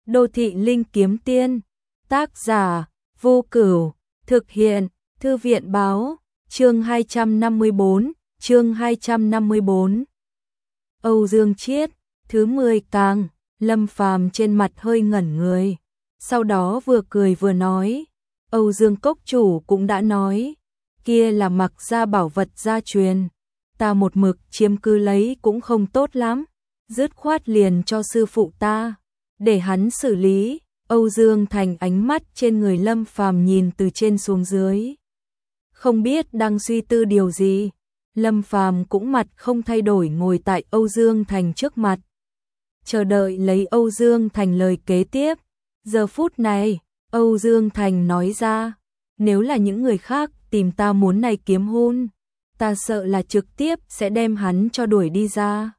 Đô thị linh kiếm tiên, tác giả, Vô Cửu, thực hiện, Thư viện báo, chương 254. Âu Dương Chiết, thứ 10 càng, Lâm Phàm trên mặt hơi ngẩn người, sau đó vừa cười vừa nói, Âu Dương cốc chủ cũng đã nói, kia là Mặc gia bảo vật gia truyền, ta một mực chiếm cứ lấy cũng không tốt lắm, dứt khoát liền cho sư phụ ta, để hắn xử lý. Âu Dương Thành ánh mắt trên người Lâm Phàm nhìn từ trên xuống dưới, không biết đang suy tư điều gì. Lâm Phàm cũng mặt không thay đổi ngồi tại Âu Dương Thành trước mặt, chờ đợi lấy Âu Dương Thành lời kế tiếp. Giờ phút này, Âu Dương Thành nói ra, nếu là những người khác tìm ta muốn này kiếm hôn, ta sợ là trực tiếp sẽ đem hắn cho đuổi đi ra.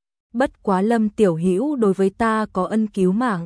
Bất quá Lâm tiểu hữu đối với ta có ân cứu mạng,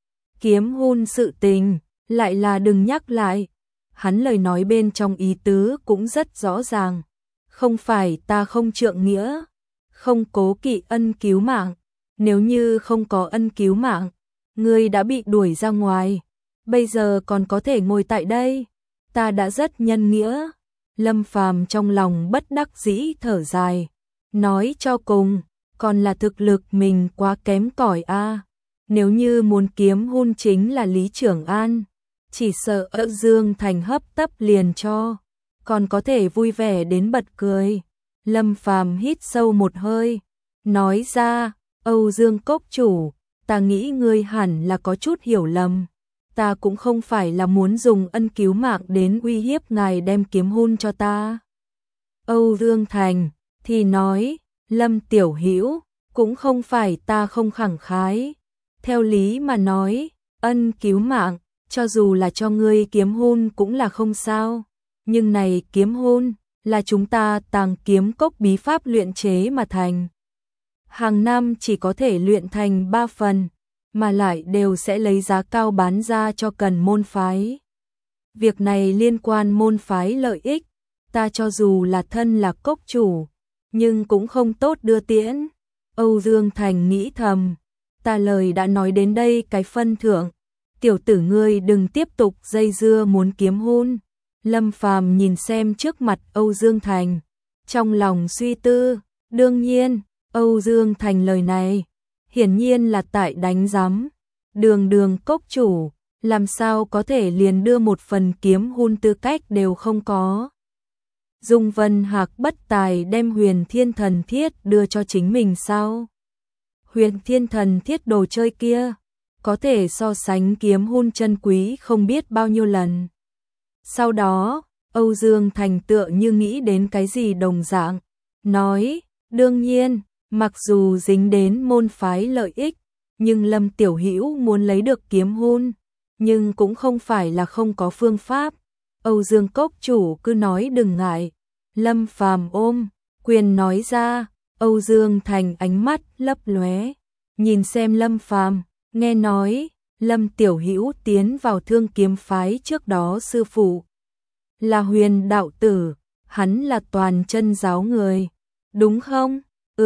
kiếm hôn sự tình lại là đừng nhắc lại. Hắn lời nói bên trong ý tứ cũng rất rõ ràng, không phải ta không trượng nghĩa, không cố kỵ ân cứu mạng, nếu như không có ân cứu mạng, ngươi đã bị đuổi ra ngoài, bây giờ còn có thể ngồi tại đây, ta đã rất nhân nghĩa. Lâm Phàm trong lòng bất đắc dĩ thở dài, nói cho cùng, còn là thực lực mình quá kém cỏi a. Nếu như muốn kiếm hôn chính là Lý Trưởng An, chỉ sợ Âu Dương Thành hấp tấp liền cho, còn có thể vui vẻ đến bật cười. Lâm Phàm hít sâu một hơi, nói ra, Âu Dương cốc chủ, ta nghĩ ngươi hẳn là có chút hiểu lầm, ta cũng không phải là muốn dùng ân cứu mạng đến uy hiếp ngài đem kiếm hôn cho ta. Âu Dương Thành thì nói, Lâm tiểu hữu, cũng không phải ta không khẳng khái, theo lý mà nói, ân cứu mạng, cho dù là cho ngươi kiếm hôn cũng là không sao, nhưng này kiếm hôn là chúng ta Tàng Kiếm Cốc bí pháp luyện chế mà thành. Hàng năm chỉ có thể luyện thành 3 phần, mà lại đều sẽ lấy giá cao bán ra cho cần môn phái. Việc này liên quan môn phái lợi ích, ta cho dù là thân là cốc chủ, nhưng cũng không tốt đưa tiễn. Âu Dương Thành nghĩ thầm, ta lời đã nói đến đây cái phân thượng, tiểu tử ngươi đừng tiếp tục dây dưa muốn kiếm hôn. Lâm Phàm nhìn xem trước mặt Âu Dương Thành, trong lòng suy tư, đương nhiên, Âu Dương Thành lời này, hiển nhiên là tại đánh giám, đường cốc chủ, làm sao có thể liền đưa một phần kiếm hôn tư cách đều không có. Dung Vân Hạc bất tài đem Huyền Thiên Thần Thiết đưa cho chính mình sao? Huyền Thiên Thần Thiết đồ chơi kia, có thể so sánh kiếm hôn chân quý không biết bao nhiêu lần. Sau đó, Âu Dương Thành tựa như nghĩ đến cái gì đồng dạng, nói, đương nhiên, mặc dù dính đến môn phái lợi ích, nhưng Lâm tiểu hữu muốn lấy được kiếm hôn, nhưng cũng không phải là không có phương pháp. Âu Dương cốc chủ cứ nói đừng ngại. Lâm Phàm ôm quyền nói ra. Âu Dương Thành ánh mắt lấp lóe, nhìn xem Lâm Phàm, nghe nói, Lâm tiểu hữu tiến vào Thương Kiếm phái trước đó sư phụ là Huyền đạo tử, hắn là toàn chân giáo người, đúng không?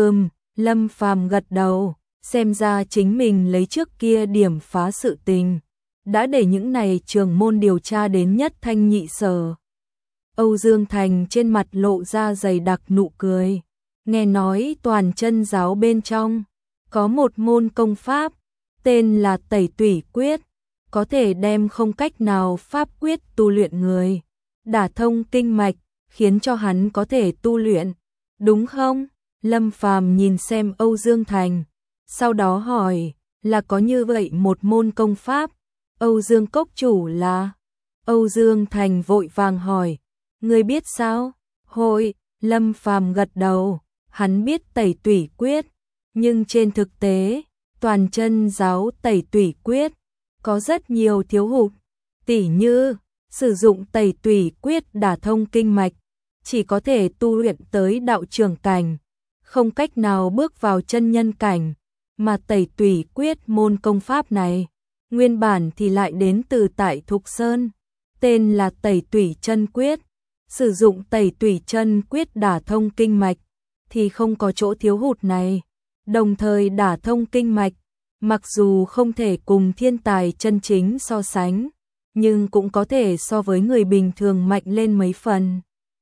Lâm Phàm gật đầu, xem ra chính mình lấy trước kia điểm phá sự tình, đã để những này trưởng môn điều tra đến nhất thanh nhị sở. Âu Dương Thành trên mặt lộ ra dày đặc nụ cười, nghe nói toàn chân giáo bên trong có một môn công pháp, tên là Tẩy Tủy Quyết, có thể đem không cách nào pháp quyết tu luyện người, đả thông kinh mạch, khiến cho hắn có thể tu luyện, đúng không? Lâm Phàm nhìn xem Âu Dương Thành, sau đó hỏi, là có như vậy một môn công pháp, Âu Dương cốc chủ là? Âu Dương Thành vội vàng hỏi, ngươi biết sao? Hội, Lâm Phàm gật đầu, hắn biết Tẩy Tủy Quyết, nhưng trên thực tế, toàn chân giáo Tẩy Tủy Quyết có rất nhiều thiếu hụt, tỉ như sử dụng Tẩy Tủy Quyết đả thông kinh mạch, chỉ có thể tu luyện tới đạo trưởng cảnh, không cách nào bước vào chân nhân cảnh, mà Tẩy Tủy Quyết môn công pháp này, nguyên bản thì lại đến từ tại Thục Sơn, tên là Tẩy Tủy Chân Quyết, sử dụng Tẩy Tủy Chân Quyết đả thông kinh mạch, thì không có chỗ thiếu hụt này, đồng thời đả thông kinh mạch, mặc dù không thể cùng thiên tài chân chính so sánh, nhưng cũng có thể so với người bình thường mạnh lên mấy phần.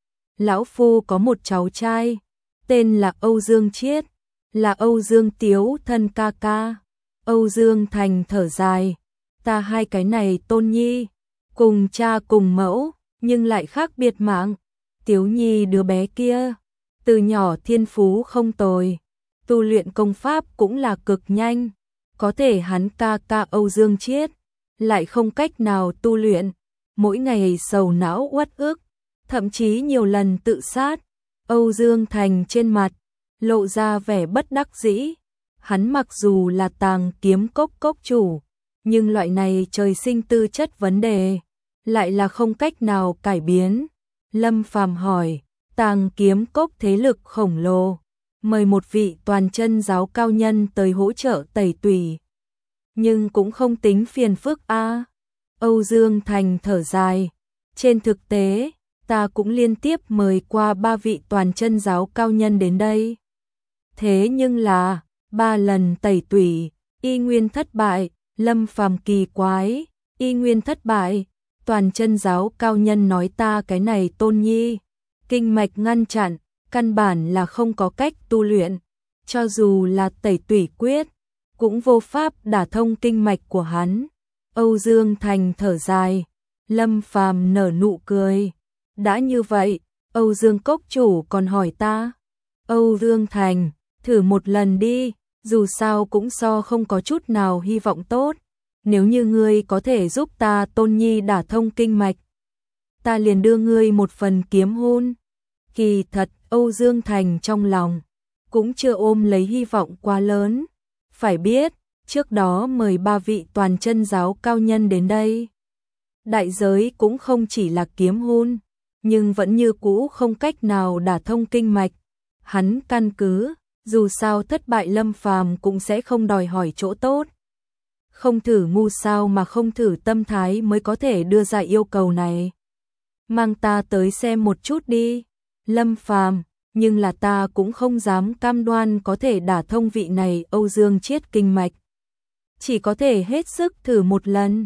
Lão phu có một cháu trai, tên là Âu Dương Chiết, là Âu Dương Tiếu thân ca ca. Âu Dương Thành thở dài, ta hai cái này tôn nhi, cùng cha cùng mẫu, nhưng lại khác biệt mạng. Tiếu nhi đứa bé kia, từ nhỏ thiên phú không tồi, tu luyện công pháp cũng là cực nhanh, có thể hắn ca ca Âu Dương Chiết lại không cách nào tu luyện, mỗi ngày sầu não uất ức, thậm chí nhiều lần tự sát. Âu Dương Thành trên mặt lộ ra vẻ bất đắc dĩ, hắn mặc dù là Tàng Kiếm Cốc cốc chủ, nhưng loại này trời sinh tư chất vấn đề lại là không cách nào cải biến. Lâm Phàm hỏi, Tàng Kiếm Cốc thế lực khổng lồ, mời một vị toàn chân giáo cao nhân tới hỗ trợ tẩy tủy, nhưng cũng không tính phiền phức a. Âu Dương Thành thở dài, trên thực tế, ta cũng liên tiếp mời qua 3 vị toàn chân giáo cao nhân đến đây. Thế nhưng là, 3 lần tẩy tủy, y nguyên thất bại. Lâm Phàm kỳ quái, y nguyên thất bại, toàn chân giáo cao nhân nói ta cái này tôn nhi, kinh mạch ngăn chặn, căn bản là không có cách tu luyện, cho dù là tẩy tủy quyết, cũng vô pháp đả thông kinh mạch của hắn. Âu Dương Thành thở dài, Lâm Phàm nở nụ cười, đã như vậy, Âu Dương Cốc chủ còn hỏi ta. Âu Dương Thành, thử một lần đi, dù sao cũng so không có chút nào hy vọng tốt, nếu như ngươi có thể giúp ta tôn nhi đả thông kinh mạch, ta liền đưa ngươi một phần kiếm hôn. Kỳ thật, Âu Dương Thành trong lòng cũng chưa ôm lấy hy vọng quá lớn, phải biết, trước đó mời 3 vị toàn chân giáo cao nhân đến đây, đại giới cũng không chỉ là kiếm hôn, nhưng vẫn như cũ không cách nào đả thông kinh mạch. Hắn căn cứ, dù sao thất bại Lâm Phàm cũng sẽ không đòi hỏi chỗ tốt. Không thử ngu sao mà không thử tâm thái mới có thể đưa ra yêu cầu này. Mang ta tới xem một chút đi, Lâm Phàm, nhưng là ta cũng không dám cam đoan có thể đả thông vị này Âu Dương Chiết kinh mạch. Chỉ có thể hết sức thử một lần.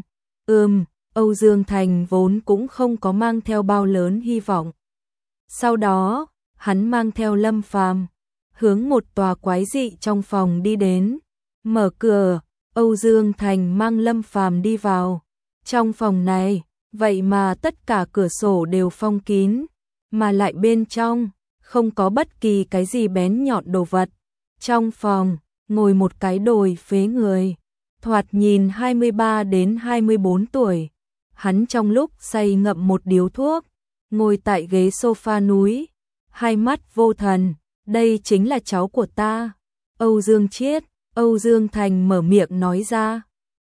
Âu Dương Thành vốn cũng không có mang theo bao lớn hy vọng. Sau đó, hắn mang theo Lâm Phàm hướng một tòa quái dị trong phòng đi đến. Mở cửa, Âu Dương Thành mang Lâm Phàm đi vào. Trong phòng này, vậy mà tất cả cửa sổ đều phong kín, mà lại bên trong không có bất kỳ cái gì bén nhọn đồ vật. Trong phòng, ngồi một cái đồi phế người, thoạt nhìn 23 đến 24 tuổi. Hắn trong lúc say ngậm một điếu thuốc, ngồi tại ghế sofa núi, hai mắt vô thần, đây chính là cháu của ta, Âu Dương Chiết. Âu Dương Thành mở miệng nói ra.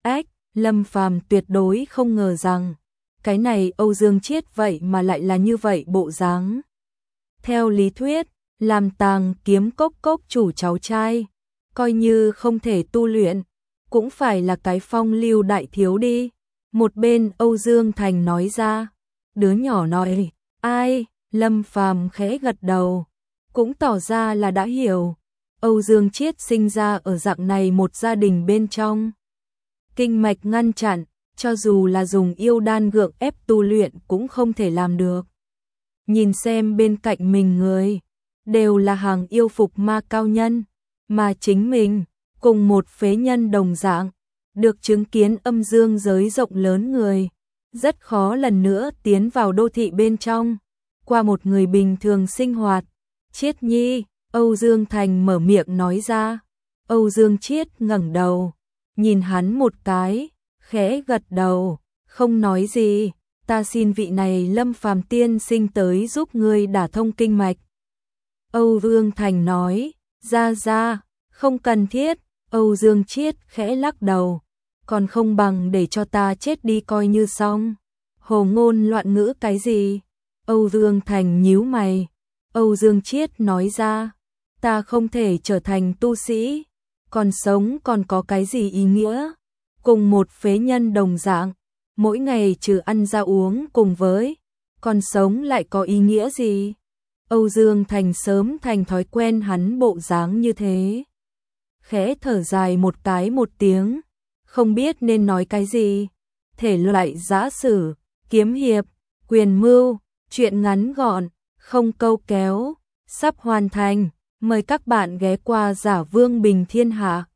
Lâm Phàm tuyệt đối không ngờ rằng, cái này Âu Dương Chiết vậy mà lại là như vậy bộ dáng. Theo lý thuyết, làm Tàng Kiếm Cốc cốc chủ cháu trai, coi như không thể tu luyện, cũng phải là cái phong lưu đại thiếu đi. Một bên Âu Dương Thành nói ra, đứa nhỏ nói, ai? Lâm Phàm khẽ gật đầu, cũng tỏ ra là đã hiểu. Âu Dương Chiết sinh ra ở dạng này một gia đình bên trong. Kinh mạch ngăn chặn, cho dù là dùng yêu đan gượng ép tu luyện cũng không thể làm được. Nhìn xem bên cạnh mình người, đều là hàng yêu phục ma cao nhân, mà chính mình, cùng một phế nhân đồng dạng, được chứng kiến âm dương giới rộng lớn người, rất khó lần nữa tiến vào đô thị bên trong, qua một người bình thường sinh hoạt. Chiết nhi, Âu Dương Thành mở miệng nói ra. Âu Dương Chiết ngẩng đầu, nhìn hắn một cái, khẽ gật đầu, không nói gì. Ta xin vị này Lâm Phàm tiên sinh tới giúp ngươi đả thông kinh mạch. Âu Dương Thành nói, ra, không cần thiết. Âu Dương Chiết khẽ lắc đầu, còn không bằng để cho ta chết đi coi như xong. Hồ ngôn loạn ngữ cái gì? Âu Dương Thành nhíu mày. Âu Dương Chiết nói ra, ta không thể trở thành tu sĩ, còn sống còn có cái gì ý nghĩa? Cùng một phế nhân đồng dạng, mỗi ngày trừ ăn ra uống cùng với, còn sống lại có ý nghĩa gì? Âu Dương Thành sớm thành thói quen hắn bộ dáng như thế. khẽ thở dài một tiếng, không biết nên nói cái gì. Thể loại giã sử, kiếm hiệp, quyền mưu, truyện ngắn gọn, không câu kéo, sắp hoàn thành. Mời các bạn ghé qua Giả Vương Bình Thiên Hạ.